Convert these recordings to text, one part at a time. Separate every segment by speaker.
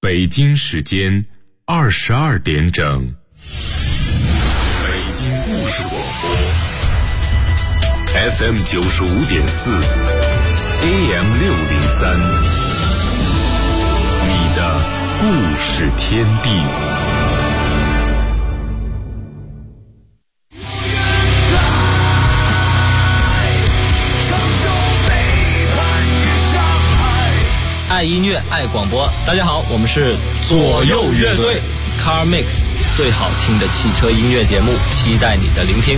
Speaker 1: 北京时间22点整。北京故事广播 FM 95.4 AM 603，你的故事天地。
Speaker 2: 爱音乐，爱广播。大家好，我们是左右乐队 Car Mix， 最好听的汽车音乐节目，期待你的聆听。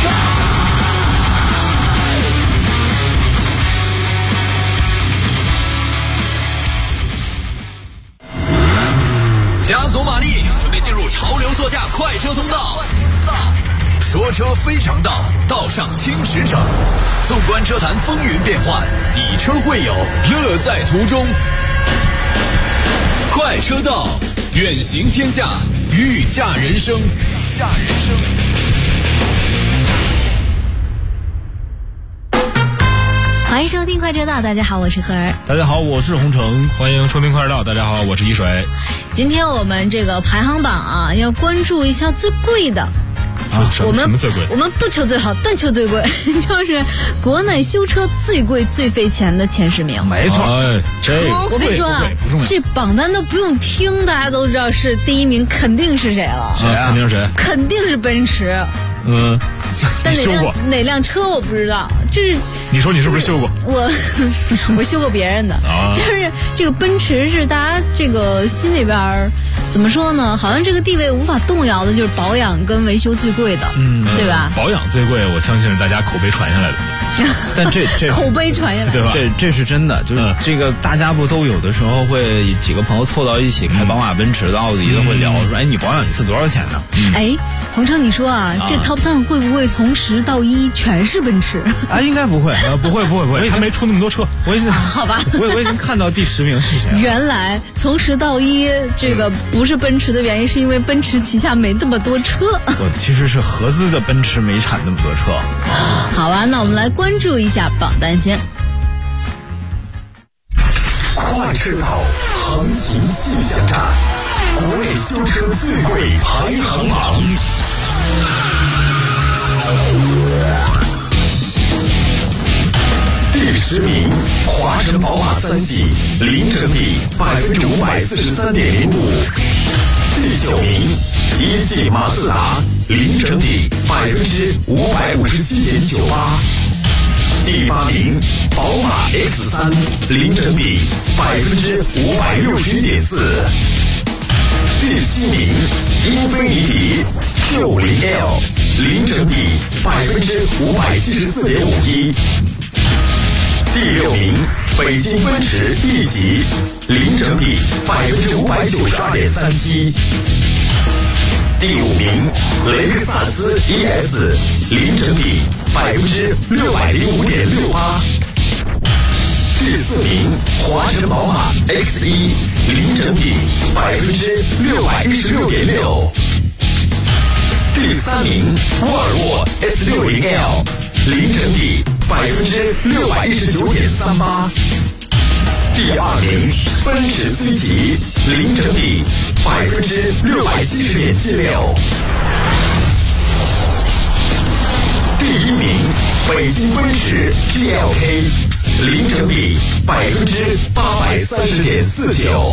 Speaker 3: 加足马力，准备进入潮流座驾快车通道。说车非常道，道上听实诚。纵观车坛风云变幻，以车会友，乐在途中。快车道，远行天下，御驾人生。
Speaker 4: 欢迎收听快车道，大家好，我是何儿。
Speaker 5: 大家好，我是洪城。
Speaker 1: 欢迎收听快车道，大家好，我是一水。
Speaker 4: 今天我们这个排行榜啊，要关注一下最贵的。
Speaker 1: 什么最贵？
Speaker 4: 我们不求最好，但求最贵，就是国内修车最贵、最费钱的前10名。
Speaker 5: 没错，
Speaker 4: 我跟你说啊，这榜单都不用听，大家都知道是第一名肯定是谁了。
Speaker 5: 谁啊？
Speaker 1: 肯定是谁？
Speaker 4: 肯定是奔驰。但哪辆车我不知道，就是
Speaker 1: 你说你是不是修过？
Speaker 4: 我修过别人的，就是这个奔驰是大家这个心里边怎么说呢？好像这个地位无法动摇的，就是保养跟维修最贵的，对吧？
Speaker 1: 保养最贵，我相信是大家口碑传下来的。
Speaker 5: 但这
Speaker 4: 口碑传下来，
Speaker 1: 对吧？
Speaker 5: 这是真的，就是这个大家不都有的时候会几个朋友凑到一起开宝马、奔驰的、奥迪的，会聊说，哎，你保养一次多少钱呢？
Speaker 4: 哎，洪城，你说啊，这 Top 10会不会从10到1全是奔驰？
Speaker 5: 啊，应该不会，
Speaker 1: 不会，还没出那么多车。
Speaker 5: 我已经
Speaker 4: 好吧，
Speaker 5: 我已经看到第10名是谁了。
Speaker 4: 原来从10到1，这个不是奔驰的原因，是因为奔驰旗下没那么多车。
Speaker 5: 其实是合资的奔驰没产那么多车。
Speaker 4: 好吧，那我们来关注一下榜单先。
Speaker 3: 快车道行情气象站，国内修车最贵排行榜。第10名，华晨宝马3系，零整比543.05%。第9名，1系马自达，零整比557.98%。第8名，宝马 X3，零整比561.4%。第7名，英菲尼迪 Q50L，零整比574.51%。第6名，北京奔驰 E 级，零整比592.37%。第5名，雷克萨斯 ES， 零整比605.68%。第4名，华晨宝马 X1， 零整比616.6%。第3名，沃尔沃 S60L， 零整比619.38%。第2名，奔驰 C 级，零整比670.76%。第1名，北京奔驰 GLK， 零整比830.49%。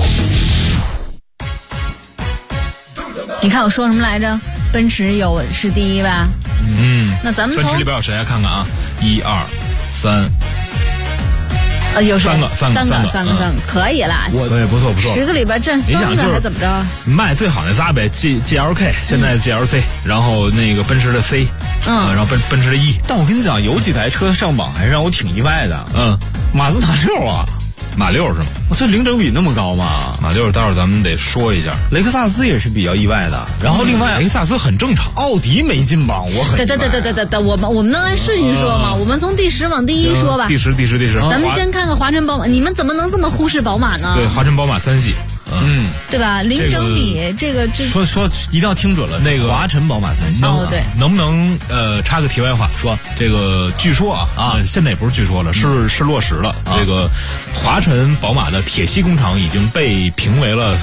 Speaker 4: 你看我说什么来着？奔驰是第1吧？那咱们
Speaker 1: 奔驰里边有谁来看看啊？1、2、3。
Speaker 4: 有
Speaker 1: 三个，
Speaker 4: 可以啦。
Speaker 1: 对，不错。
Speaker 4: 10个里边占3个，还怎么着？
Speaker 1: 卖最好那仨呗，GLK， 现在 GLC， 然后那个奔驰的 C， 然后奔驰的 E。
Speaker 5: 但我跟你讲，有几台车上榜还让我挺意外的。马自达6啊。
Speaker 1: 马6是吗？
Speaker 5: 我这零整比那么高吗？
Speaker 1: 马6待会儿咱们得说一下。
Speaker 5: 雷克萨斯也是比较意外的，然后另外
Speaker 1: 雷克萨斯很正常，
Speaker 5: 奥迪没进榜，我很意外。
Speaker 4: 等，我们能按顺序说吗？我们从第10往第1说吧。
Speaker 1: 第十。
Speaker 4: 咱们先看看华晨宝马，你们怎么能这么忽视宝马呢？
Speaker 1: 对，华晨宝马3系，
Speaker 4: 对吧？零整比这个
Speaker 5: 说一定要听准了，那个华晨宝马3系。
Speaker 4: 对，
Speaker 1: 能不能插个题外话说，这个据说现在也不是据说了，是落实了。这个华晨宝马的铁西工厂已经被评为了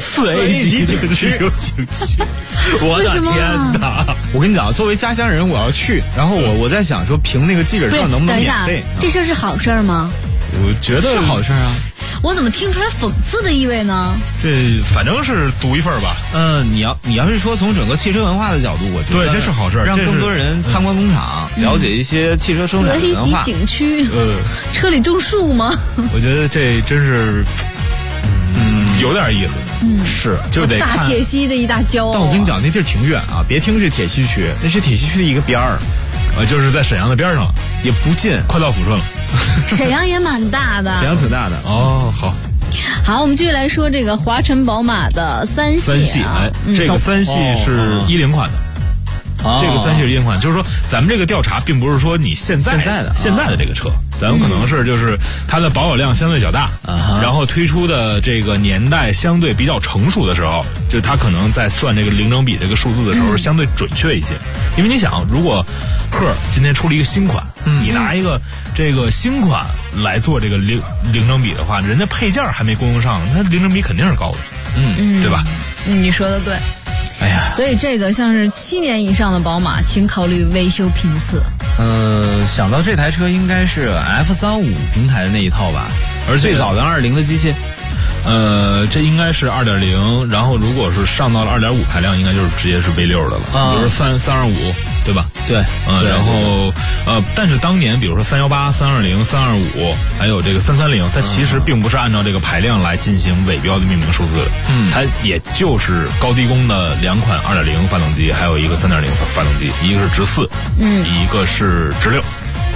Speaker 1: 4A 级景区。我的天哪！
Speaker 5: 我跟你讲，作为家乡人，我要去，然后我在想说评那个记者证能不能免费？
Speaker 4: 这事儿是好事儿吗？
Speaker 1: 我觉得
Speaker 5: 是好事啊。
Speaker 4: 我怎么听出来讽刺的意味呢？
Speaker 1: 这反正是独一份吧。
Speaker 5: 你要是说从整个汽车文化的角度，我觉得
Speaker 1: 对，这是好事，
Speaker 5: 让更多人参观工厂，了解一些汽车生产的文化。
Speaker 4: 4A 级景区，车里种树吗？
Speaker 1: 我觉得这真是，有点意思。是，就得看
Speaker 4: 大铁西的一大骄傲。
Speaker 5: 但我跟你讲，那地儿挺远啊，别听是铁西区，那是铁西区的一个边儿，
Speaker 1: 就是在沈阳的边上，
Speaker 5: 也不近，
Speaker 1: 快到抚顺了。
Speaker 4: 沈阳也蛮大的，
Speaker 5: 沈阳挺大的。
Speaker 1: 哦，
Speaker 4: 好，我们继续来说这个华晨宝马的3系啊。
Speaker 1: 这个3系是10款的。这个3系是10款，就是说咱们这个调查并不是说你现在的这个车，咱们可能是就是它的保有量相对较大，然后推出的这个年代相对比较成熟的时候，就它可能在算这个零整比这个数字的时候相对准确一些。因为你想，如果赫今天出了一个新款，你拿一个这个新款来做这个零整比的话，人家配件还没供应上，它零整比肯定是高的，对吧？
Speaker 4: 你说的对。哎呀，所以这个像是7年以上的宝马，请考虑维修频次。
Speaker 5: 想到这台车应该是 F35平台的那一套吧，而最早的2.0的机械。
Speaker 1: 这应该是2.0，然后如果是上到了2.5排量，应该就是直接是 V6的了，比如325，对吧？
Speaker 5: 对，
Speaker 1: 然后但是当年比如说318、320、325，还有这个330，它其实并不是按照这个排量来进行尾标的命名数字的，它也就是高低功的2款2.0发动机，还有一个3.0发动机，一个是直4，一个是直6。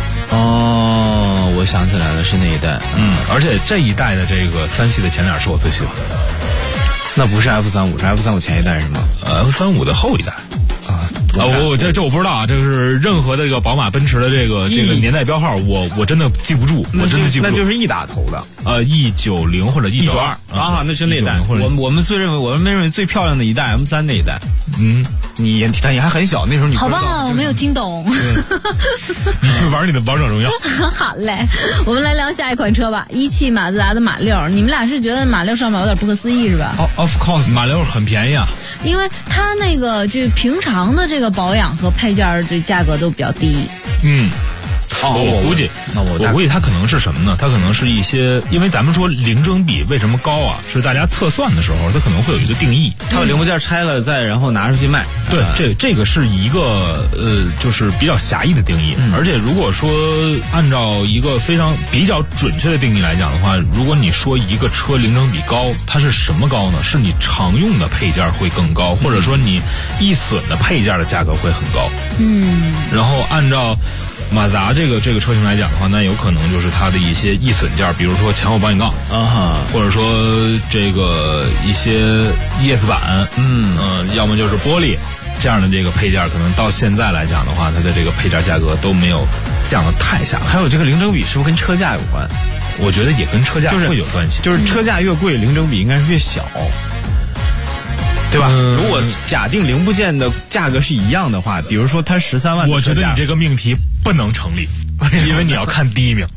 Speaker 5: 我想起来了，是那一代。
Speaker 1: 而且这一代的这个3系的前脸是我最喜欢的。
Speaker 5: 那不是 F35， 是 F35前一代是吗
Speaker 1: ？F35的后一代。这我不知道啊，这个是任何的这个宝马、奔驰的这个年代标号，我真的记不住，我真的记不住。
Speaker 5: 那就是 E 打头的
Speaker 1: ，E90或者 E92
Speaker 5: 啊，那是那代。我们认为最漂亮的一代 M3那一代。你还很小，那时候你不知道。
Speaker 4: 好吧，我没有听懂。
Speaker 1: 你去玩你的王者荣耀。
Speaker 4: 好嘞，我们来聊下一款车吧，17马自达的马6。你们俩是觉得马6上面有点不可思议是吧
Speaker 5: ？Of course，
Speaker 1: 马6很便宜啊，
Speaker 4: 因为它那个就平常的这个保养和配件这价格都比较低。
Speaker 1: 我估计它可能是什么呢？它可能是一些，因为咱们说零整比为什么高啊？是大家测算的时候，它可能会有一个定义，
Speaker 5: 它把零部件拆了再然后拿出去卖。
Speaker 1: 对，这个是一个就是比较狭义的定义。而且如果说按照一个比较准确的定义来讲的话，如果你说一个车零整比高，它是什么高呢？是你常用的配件会更高，或者说你易损的配件的价格会很高。然后按照马自达这个车型来讲的话，那有可能就是它的一些易损件，比如说前后保险杠或者说这个一些ES 板，要么就是玻璃这样的这个配件，可能到现在来讲的话，它的这个配件价格都没有降得太下。
Speaker 5: 还有这个零整比是不是跟车价有关？
Speaker 1: 我觉得也跟车价会有关系，
Speaker 5: 就是车价越贵，零整比应该是越小。对吧？如果假定零部件的价格是一样的话，比如说它13万的车价，
Speaker 1: 我觉得你这个命题不能成立，因为你要看第一名。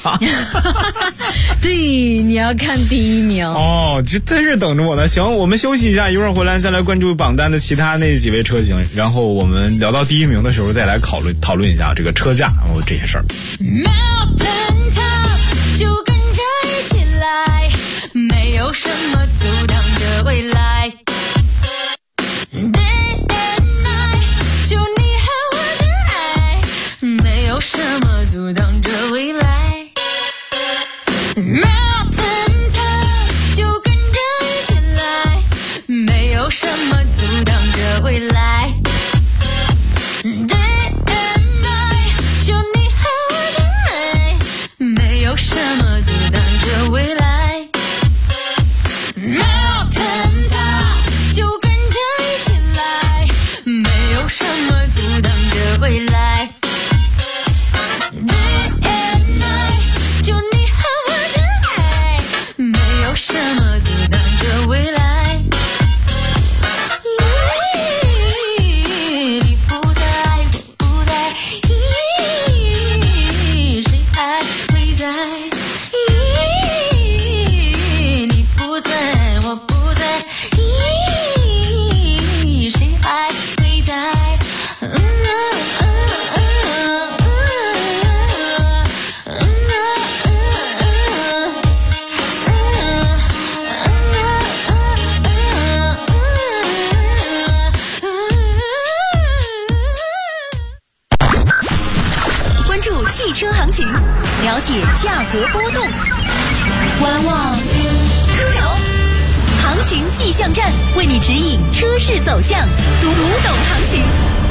Speaker 4: 对，你要看第一名。
Speaker 5: 这在这等着我呢。行，我们休息一下，一会儿回来再来关注榜单的其他那几位车型，然后我们聊到第一名的时候再来讨论一下这个车价这些事儿。
Speaker 6: 就跟着一起来，没有什么阻挡着未来。Day and night， 就你和我的爱，没有什么阻挡着未来。Mountain top， 就跟着一起来，没有什么阻挡着未来。Day and night， 就你和我的爱。
Speaker 7: 车行情，了解价格波动。观望，出手，行情气象站为你指引车市走向，读懂行情。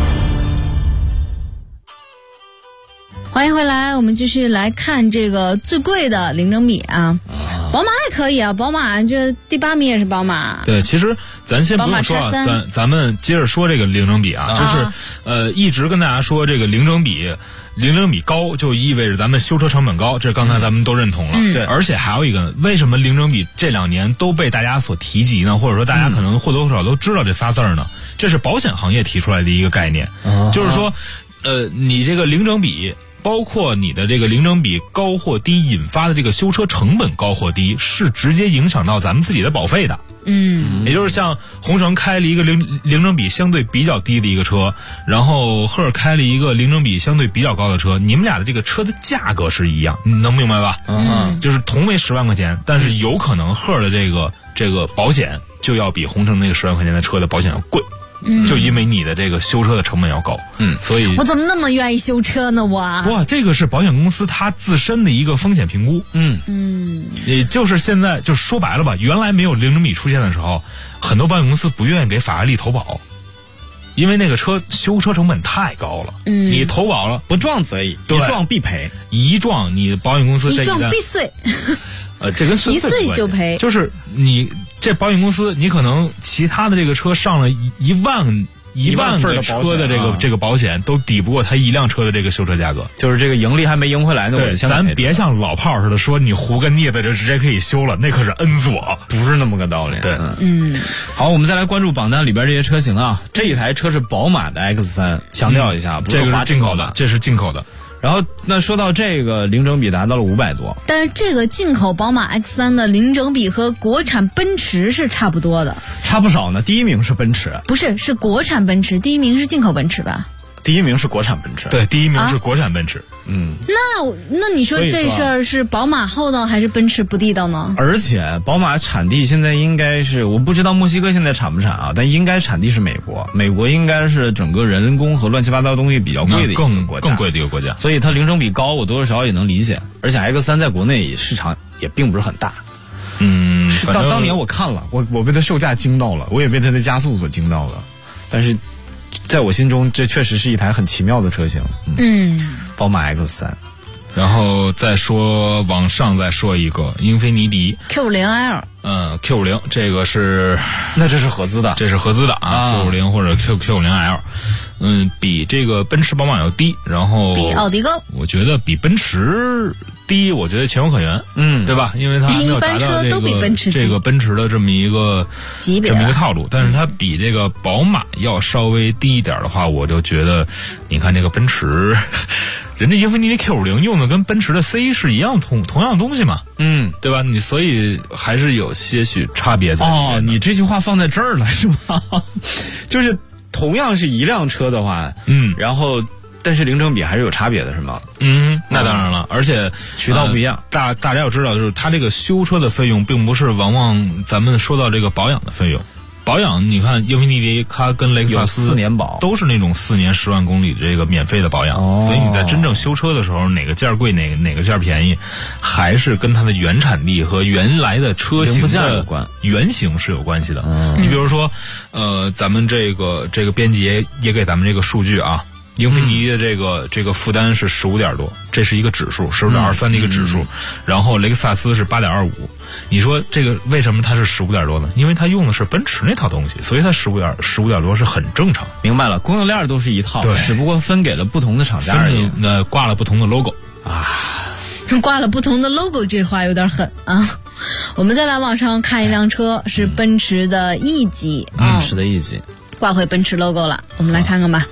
Speaker 4: 欢迎回来，我们继续来看这个最贵的零整比啊。宝马也可以啊，宝马这第8名也是宝马。
Speaker 1: 对，其实咱先不用说啊，咱们接着说这个零整比啊，就是一直跟大家说这个零整比高就意味着咱们修车成本高，这刚才咱们都认同了。对，而且还有一个，为什么零整比这2年都被大家所提及呢？或者说大家可能或多或少都知道这仨字儿呢？这是保险行业提出来的一个概念，就是说，你这个零整比。包括你的这个零整比高或低引发的这个修车成本高或低，是直接影响到咱们自己的保费的。也就是像红绳开了一个零整比相对比较低的一个车，然后赫尔开了一个零整比相对比较高的车，你们俩的这个车的价格是一样，你能明白吧？就是同为10万块钱，但是有可能赫尔的这个保险就要比红绳那个10万块钱的车的保险要贵。就因为你的这个修车的成本要高，所以
Speaker 4: 我怎么那么愿意修车呢？哇，
Speaker 1: 这个是保险公司它自身的一个风险评估，也就是现在就是说白了吧，原来没有零整比出现的时候，很多保险公司不愿意给法拉利投保，因为那个车修车成本太高了，你投保了
Speaker 5: 不撞则已，一撞必赔，
Speaker 1: 一撞你保险公司
Speaker 4: 一撞必碎，
Speaker 1: 这跟
Speaker 4: 一碎就赔，
Speaker 1: 就是你。这保险公司，你可能其他的这个车上了1万个车的这个保险都抵不过他1辆车的这个修车价格，
Speaker 5: 就是这个盈利还没赢回来呢。
Speaker 1: 对，咱别像老炮似的说你糊个腻子就直接可以修了，那可是恩死我，
Speaker 5: 不是那么个道理。
Speaker 1: 对，
Speaker 5: 好，我们再来关注榜单里边这些车型啊。这一台车是宝马的 X3，强调一下，
Speaker 1: 这个是进口的，这是进口的。
Speaker 5: 然后那说到这个零整比达到了500多，
Speaker 4: 但是这个进口宝马 X3 的零整比和国产奔驰是差不多的，
Speaker 5: 差不少呢。第1名是奔驰，
Speaker 4: 不是，是国产奔驰，第1名是进口奔驰吧？
Speaker 5: 第1名是国产奔驰，
Speaker 1: 对，第1名是国产奔驰。
Speaker 4: 那你说这事儿是宝马厚道还是奔驰不地道呢？
Speaker 5: 而且宝马产地现在应该是，我不知道墨西哥现在产不产啊，但应该产地是美国，美国应该是整个人工和乱七八糟东西比较贵的一个国家，
Speaker 1: 更贵的一个国家，
Speaker 5: 所以它零整比高，我多多少少也能理解。而且 X3 在国内市场也并不是很大。当年我看了，我被它售价惊到了，我也被它的加速所惊到了，但是在我心中，这确实是一台很奇妙的车型。宝马 X3，
Speaker 1: 然后再说往上再说一个英菲尼迪
Speaker 4: Q50L。
Speaker 1: Q50这个是，
Speaker 5: 那这是合资的，
Speaker 1: 这是合资的啊 ，Q50或者 Q50L，比这个奔驰、宝马要低，然后
Speaker 4: 比奥迪高，
Speaker 1: 我觉得比奔驰低，我觉得情有可原，对吧？因为它没有达到这个奔驰的这么一个
Speaker 4: 级别，
Speaker 1: 这么一个套路，但是它比这个宝马要稍微低一点的话，我就觉得，你看这个奔驰。人家英菲尼迪 Q50 用的跟奔驰的 C 是一样同样东西嘛，对吧？你所以还是有些许差别在。
Speaker 5: 你这句话放在这儿了是吧？就是同样是一辆车的话，然后但是零整比还是有差别的是吗？
Speaker 1: 那当然了，而且
Speaker 5: 渠道不一样。
Speaker 1: 大家要知道，就是它这个修车的费用，并不是往往咱们说到这个保养的费用。保养，你看英菲尼迪它跟雷克萨斯
Speaker 5: 4年保
Speaker 1: 都是那种4年10万公里的这个免费的保养，所以你在真正修车的时候，哪个件贵哪个件便宜，还是跟它的原产地和原来的车型的原型是有关系的。你比如说，咱们这个编辑也给咱们这个数据啊。英菲尼迪的这个负担是15点多，这是一个指数，15.23的一个指数，然后雷克萨斯是8.25。你说这个为什么它是15点多呢？因为它用的是奔驰那套东西，所以它15点多是很正常。
Speaker 5: 明白了，供应链都是一套，只不过分给了不同的厂家而已，
Speaker 1: 挂了不同的 logo
Speaker 4: 挂了不同的 logo， 这话有点狠啊。我们再来往上看一辆车，是奔驰的 E 级，
Speaker 5: 奔驰的 E 级
Speaker 4: 挂回奔驰 logo 了，我们来看看吧。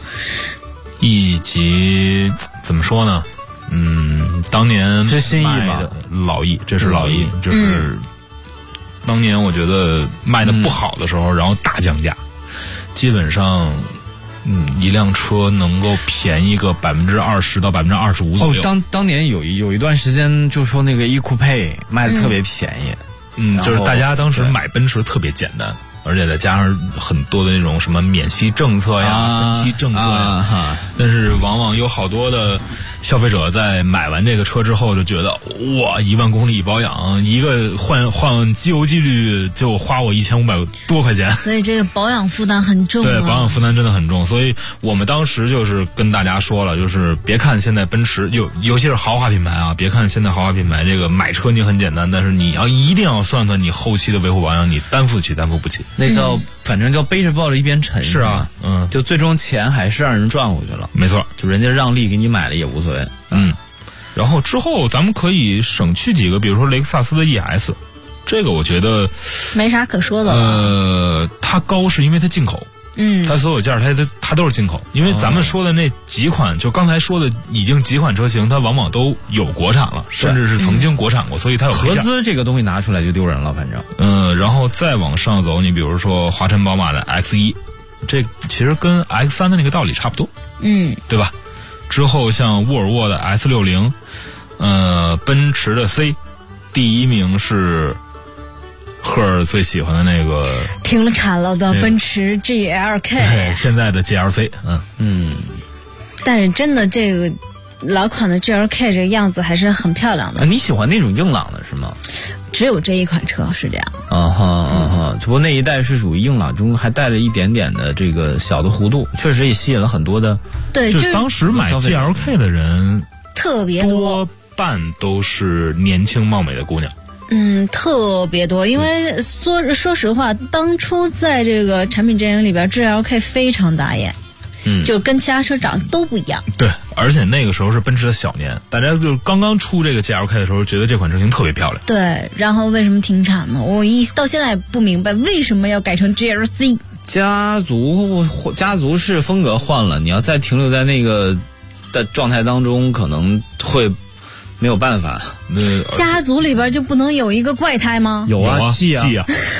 Speaker 1: E 级怎么说呢？当年
Speaker 5: 是新 E 吧？
Speaker 1: 老 E， 这是老 E， 就是当年我觉得卖的不好的时候，然后大降价，基本上一辆车能够便宜个20%到25%左右。
Speaker 5: 当年有一段时间就说那个 E Coupe 卖的特别便宜，
Speaker 1: 就是大家当时买奔驰特别简单。而且再加上很多的那种什么免息政策呀、分期政策呀，但是往往有好多的消费者在买完这个车之后就觉得，哇，1万公里保养，一个换机油机滤就花我1500多块钱，
Speaker 4: 所以这个保养负担很重。
Speaker 1: 对，保养负担真的很重。所以我们当时就是跟大家说了，就是别看现在奔驰尤其是豪华品牌啊，别看现在豪华品牌这个买车你很简单，但是你一定要算算你后期的维护保养，你担负起担负不起。
Speaker 5: 那叫反正叫背着抱着一边沉。
Speaker 1: 是啊，
Speaker 5: 就最终钱还是让人赚回去了。
Speaker 1: 没错，
Speaker 5: 就人家让利给你买了也无所谓。
Speaker 1: 然后之后咱们可以省去几个，比如说雷克萨斯的 ES， 这个我觉得
Speaker 4: 没啥可说的了。
Speaker 1: 它高是因为它进口。它所有件它都是进口，因为咱们说的那几款，就刚才说的已经几款车型，它往往都有国产了，甚至是曾经国产过，所以它有
Speaker 5: 合资这个东西拿出来就丢人了，反正。
Speaker 1: 然后再往上走，你比如说华晨宝马的 X1， 这其实跟 X3 的那个道理差不多，对吧？之后像沃尔沃的 S60，奔驰的 C， 第一名是赫尔最喜欢的那个
Speaker 4: 停了产了的奔驰 GLK，
Speaker 1: 对，现在的 GLC，
Speaker 4: 但是真的这个老款的 GLK 这个样子还是很漂亮的。
Speaker 5: 你喜欢那种硬朗的是吗？
Speaker 4: 只有这一款车是这样。
Speaker 5: 只不过那一代是属于硬朗中还带了一点点的这个小的弧度，确实也吸引了很多的。
Speaker 4: 对，
Speaker 1: 就当时买 GLK 的人
Speaker 4: 特别
Speaker 1: 多半都是年轻貌美的姑娘。
Speaker 4: 特别多，因为说实话，当初在这个产品阵营里边 ，GLK 非常打眼，就跟其他车长得都不一样。
Speaker 1: 对，而且那个时候是奔驰的小年，大家就刚刚出这个 GLK 的时候，觉得这款车型特别漂亮。
Speaker 4: 对，然后为什么停产呢？我到现在也不明白为什么要改成 GLC。
Speaker 5: 家族式风格换了，你要再停留在那个的状态当中，可能会。没有办法，
Speaker 4: 家族里边就不能有一个怪胎吗？
Speaker 5: 有啊，G 啊，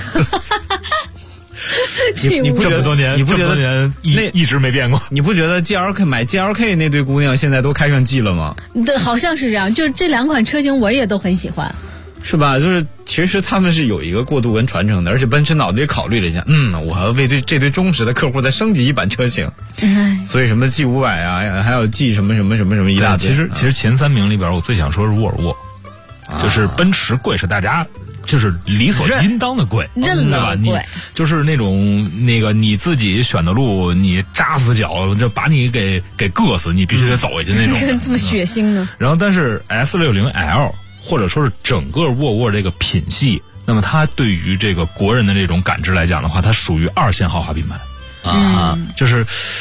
Speaker 1: 你不这么多年，你不觉得一直没变过？
Speaker 5: 你不觉得 买 GLK 那堆姑娘现在都开上 G 了吗？
Speaker 4: 对，好像是这样。就这两款车型，我也都很喜欢。
Speaker 5: 是吧？就是其实他们是有一个过渡跟传承的，而且奔驰脑子里考虑了一下，我要为这堆忠实的客户再升级一版车型，所以什么 G500啊，还有 G 什么一大堆。
Speaker 1: 其实前3名里边，我最想说是沃尔沃，就是奔驰贵是大家就是理所应当的贵，
Speaker 4: 认了贵，
Speaker 1: 就是那种你自己选的路，你扎死脚，就把你给硌死，你必须得走下去那种。
Speaker 4: 这么血腥呢？
Speaker 1: 然后但是 S60L。或者说是整个沃尔沃这个品系，那么它对于这个国人的这种感知来讲的话，它属于2线豪华品牌就是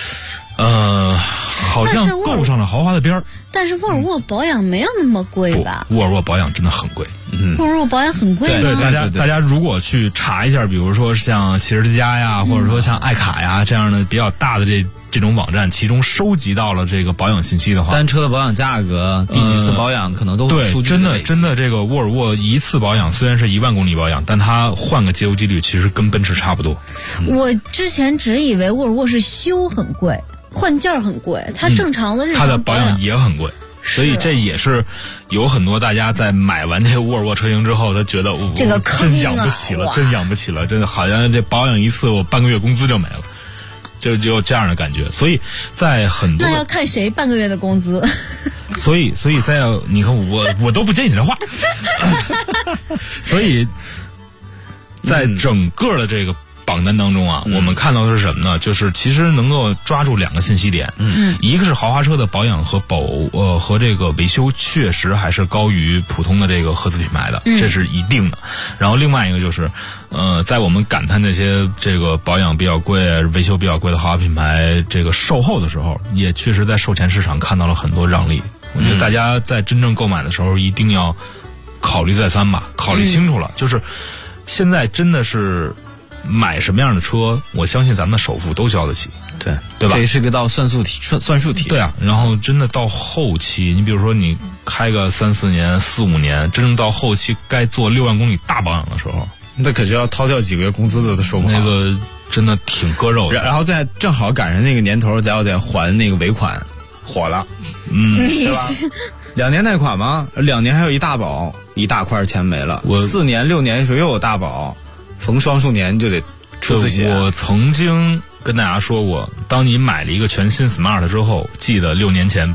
Speaker 1: 好像够上了豪华的边儿。
Speaker 4: 但是沃尔沃保养没有那么贵吧？
Speaker 1: 沃尔沃保养真的很贵。
Speaker 4: 沃尔沃保养很贵吗？
Speaker 1: 对，大家如果去查一下，比如说像汽车之家呀，或者说像爱卡呀这样的比较大的这种网站，其中收集到了这个保养信息的话，
Speaker 5: 单车的保养价格、第几次保养可能都
Speaker 1: 对，真的这个沃尔沃一次保养虽然是1万公里保养，但它换个机油机滤其实跟奔驰差不多。
Speaker 4: 我之前只以为沃尔沃是修很贵，换件很贵，它正常的日常
Speaker 1: 它的保养也很贵。所以这也是有很多大家在买完这个沃尔沃车型之后，他觉得
Speaker 4: 这个坑
Speaker 1: 真养不起了，真养不起了，真的好像这保养一次我半个月工资就没了，就有这样的感觉。所以在很多
Speaker 4: 那要看谁半个月的工资。
Speaker 1: 所以在你看我都不接你这话。所以在整个的这个榜单当中啊，我们看到的是什么呢？就是其实能够抓住2个信息点，一个是豪华车的保养和和这个维修确实还是高于普通的这个合资品牌的，这是一定的。然后另外一个就是，在我们感叹这些这个保养比较贵、维修比较贵的豪华品牌这个售后的时候，也确实在售前市场看到了很多让利。我觉得大家在真正购买的时候一定要考虑再三吧，考虑清楚了。就是现在真的是。买什么样的车，我相信咱们的首付都交得起，对吧？
Speaker 5: 这是个道算术题。
Speaker 1: 对啊，然后真的到后期，你比如说你开个3、4年、4、5年，真正到后期该做6万公里大保养的时候，
Speaker 5: 那可是要掏掉几个月工资的都说不好。
Speaker 1: 那个真的挺割肉的。
Speaker 5: 然后再正好赶上那个年头，再还那个尾款，火了，
Speaker 4: 你是
Speaker 5: 2年贷款吗？2年还有一大保，一大块钱没了。4年、6年的时候又有大保。逢双数年就得出次险。
Speaker 1: 我曾经跟大家说过，当你买了一个全新 Smart 之后，记得6年前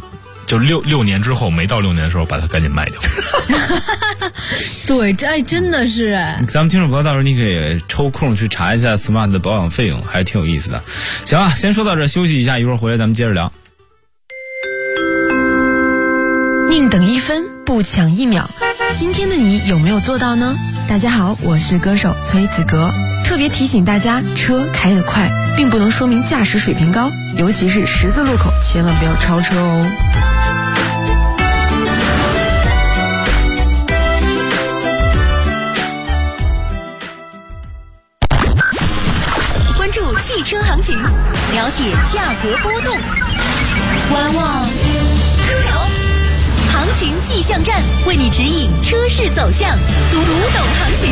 Speaker 1: 就六年之后，没到6年的时候，把它赶紧卖掉。
Speaker 4: 对，这真的是
Speaker 5: 咱们听众朋友，到时候你可以抽空去查一下 Smart 的保养费用，还挺有意思的。行啊，先说到这，休息一下，一会儿回来咱们接着聊。
Speaker 8: 宁等1分，不抢1秒。今天的你有没有做到呢？大家好，我是歌手崔子格。特别提醒大家，车开得快并不能说明驾驶水平高，尤其是十字路口，千万不要超车哦。
Speaker 7: 关注汽车行情，了解价格波动，观望出手，行情气象站为你指引车市走向，读懂行情。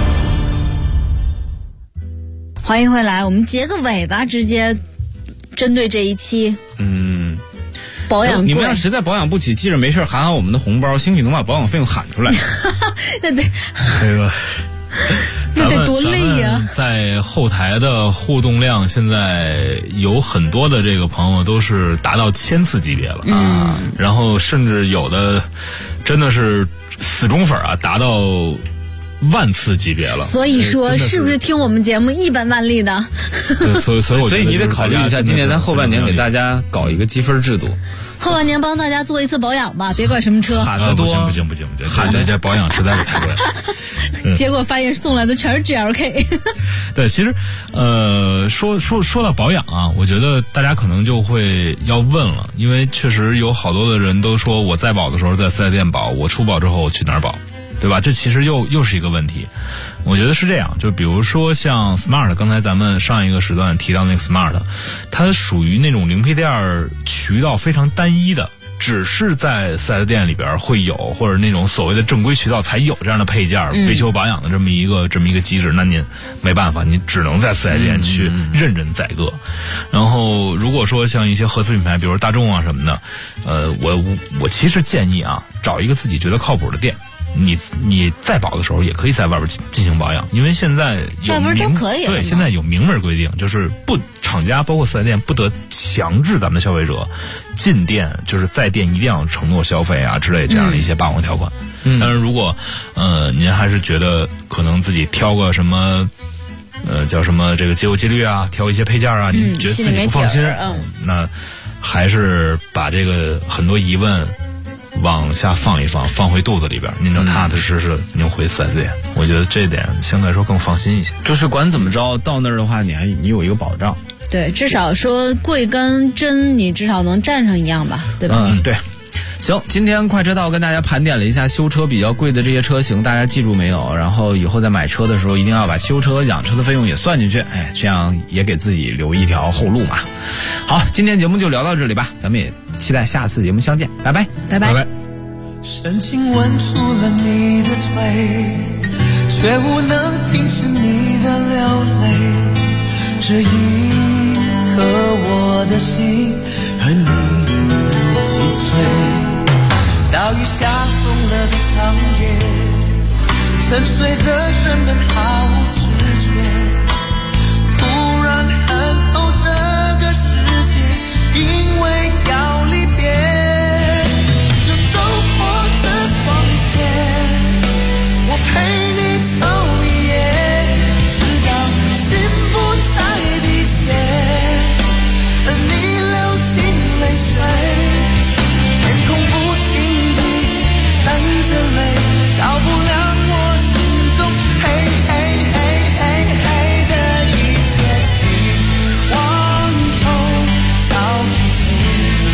Speaker 4: 欢迎回来，我们结个尾吧，直接针对这一期。保养贵，
Speaker 5: 你们要实在保养不起，记着没事喊喊我们的红包，兴许能把保养费用喊出来。
Speaker 4: 那得
Speaker 1: 这个。
Speaker 4: 那得多累呀！
Speaker 1: 在后台的互动量，现在有很多的这个朋友都是达到1000次级别了啊，然后甚至有的真的是死忠粉啊，达到10000次级别了。
Speaker 4: 所以说，是不是听我们节目一本万利的？
Speaker 5: 所以你得考虑一下，今年咱后半年给大家搞一个积分制度。
Speaker 4: 后半年帮大家做一次保养吧，别管什么车。
Speaker 5: 喊得多，
Speaker 1: 不行，喊这保养实在是太贵了。
Speaker 4: 结果发现送来的全是 GLK。
Speaker 1: 对，其实说到保养啊，我觉得大家可能就会要问了，因为确实有好多的人都说我在保的时候在4S店保，我出保之后我去哪儿保，对吧？这其实又是一个问题。我觉得是这样，就比如说像 Smart， 刚才咱们上一个时段提到那个 Smart， 它属于那种零配件渠道非常单一的，只是在4S店里边会有，或者那种所谓的正规渠道才有这样的配件维修保养的这么一个机制，那您没办法，您只能在4S店去任人宰割。然后如果说像一些合资品牌，比如大众啊什么的，我其实建议啊，找一个自己觉得靠谱的店。你在保的时候也可以在外边进行保养，因为现在
Speaker 4: 外边都可以了。
Speaker 1: 对，现在有明文规定，就是厂家包括4S店不得强制咱们的消费者进店，就是在店一定要承诺消费啊之类这样的一些霸王条款。但是如果您还是觉得可能自己挑个什么叫什么这个节油节律啊，挑一些配件啊，您觉得自己不放心，那还是把这个很多疑问往下放一放，放回肚子里边，您就踏踏实实您回4S店，我觉得这点相对来说更放心一些。
Speaker 5: 就是管怎么着，到那儿的话，你有一个保障。
Speaker 4: 对，至少说贵跟真，你至少能占上一样吧，对吧？
Speaker 5: 对。行，今天快车道跟大家盘点了一下修车比较贵的这些车型，大家记住没有？然后以后在买车的时候，一定要把修车和养车的费用也算进去，这样也给自己留一条后路嘛。好，今天节目就聊到这里吧，咱们也期待下次节目相见，拜拜，
Speaker 4: 拜拜，拜拜。
Speaker 9: 深情吻住了你的嘴，却无能停止你的流泪。这一刻，我的心和你一起碎。岛屿下疯了的长夜，沉睡的人们毫无知觉。突然恨透这个世界，因为要离别。我陪你走一夜，直到心不再滴血，而你流尽泪水。天空不停地闪着泪，照不亮我心中黑黑黑黑黑的一切。希望都早已经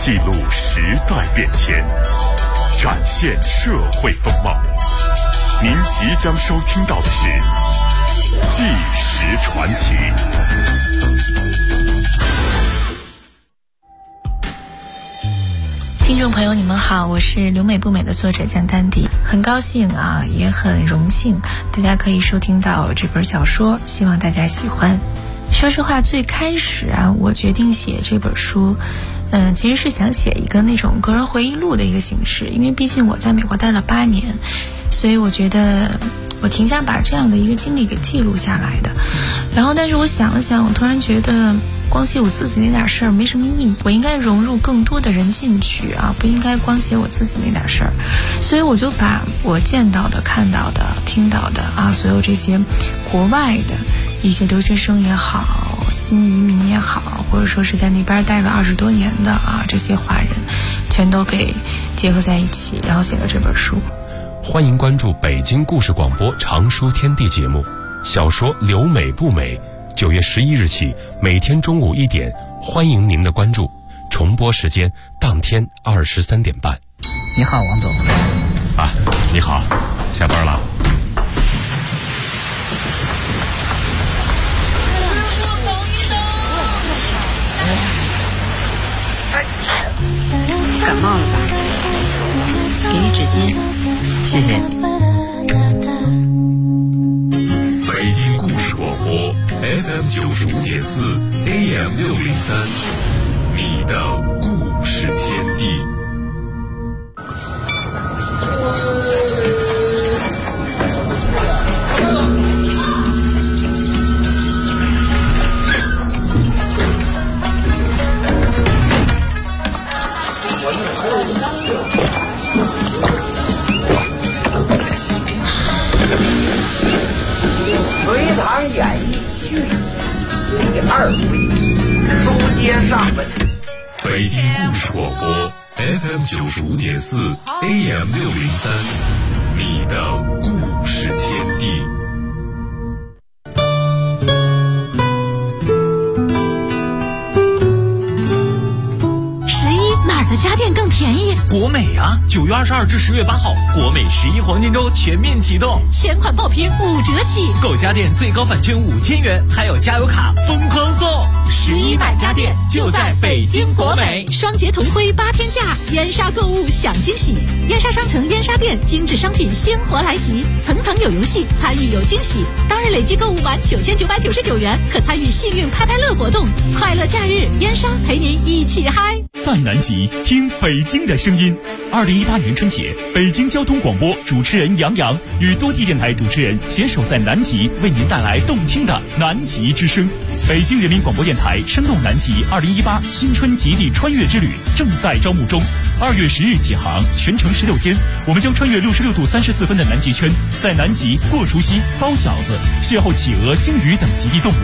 Speaker 10: 记录时代变迁，展现社会风貌。您即将收听到的是《纪实传奇》。
Speaker 11: 听众朋友你们好，我是留美不美的作者江丹迪，很高兴啊，也很荣幸大家可以收听到这本小说，希望大家喜欢。说实话，最开始啊，我决定写这本书其实是想写一个那种个人回忆录的一个形式，因为毕竟我在美国待了8年，所以我觉得我挺想把这样的一个经历给记录下来的。然后但是我想了想，我突然觉得光写我自己那点事儿没什么意义，我应该融入更多的人进去啊，不应该光写我自己那点事儿。所以我就把我见到的、看到的、听到的啊，所有这些国外的一些留学生也好，新移民也好，或者说是在那边待了20多年的啊，这些华人全都给结合在一起，然后写了这本书。
Speaker 12: 欢迎关注北京故事广播常书天地节目，小说留美不美，9月11日起每天中午1点，欢迎您的关注。重播时间当天23点半。
Speaker 13: 你好，王总。
Speaker 12: 啊，你好，下班了。
Speaker 13: 感冒了吧？给你纸巾，谢谢你。
Speaker 10: 北京故事广播 FM 95.4 AM 603，你的故事天地。
Speaker 14: 隋唐演义续第2回，书接上文。
Speaker 10: 北京故事广播 FM 95.4 AM 603，你的故事天地。
Speaker 7: 哪儿的家电更便宜？
Speaker 15: 国美啊！9月22至10月8号，国美11黄金周全面启动，
Speaker 7: 全款爆品5折起，
Speaker 15: 购家电最高返券5000元，还有加油卡疯狂送。
Speaker 7: 11买家电就在北京国美，双节同辉8天价，燕莎购物享惊喜。燕莎商城燕莎店精致商品鲜活来袭，层层有游戏，参与有惊喜。当日累计购物满9999元，可参与幸运拍拍乐活动。快乐假日，燕莎陪您一起嗨。
Speaker 16: 在南极听北京的声音。2018年春节，北京交通广播主持人杨洋与多地电台主持人携手在南极，为您带来动听的南极之声。北京人民广播电台生动南极2018新春极地穿越之旅正在招募中，2月10日起航，全程16天，我们将穿越66度34分的南极圈，在南极过除夕、包饺子，邂逅企鹅、鲸鱼等极地动物。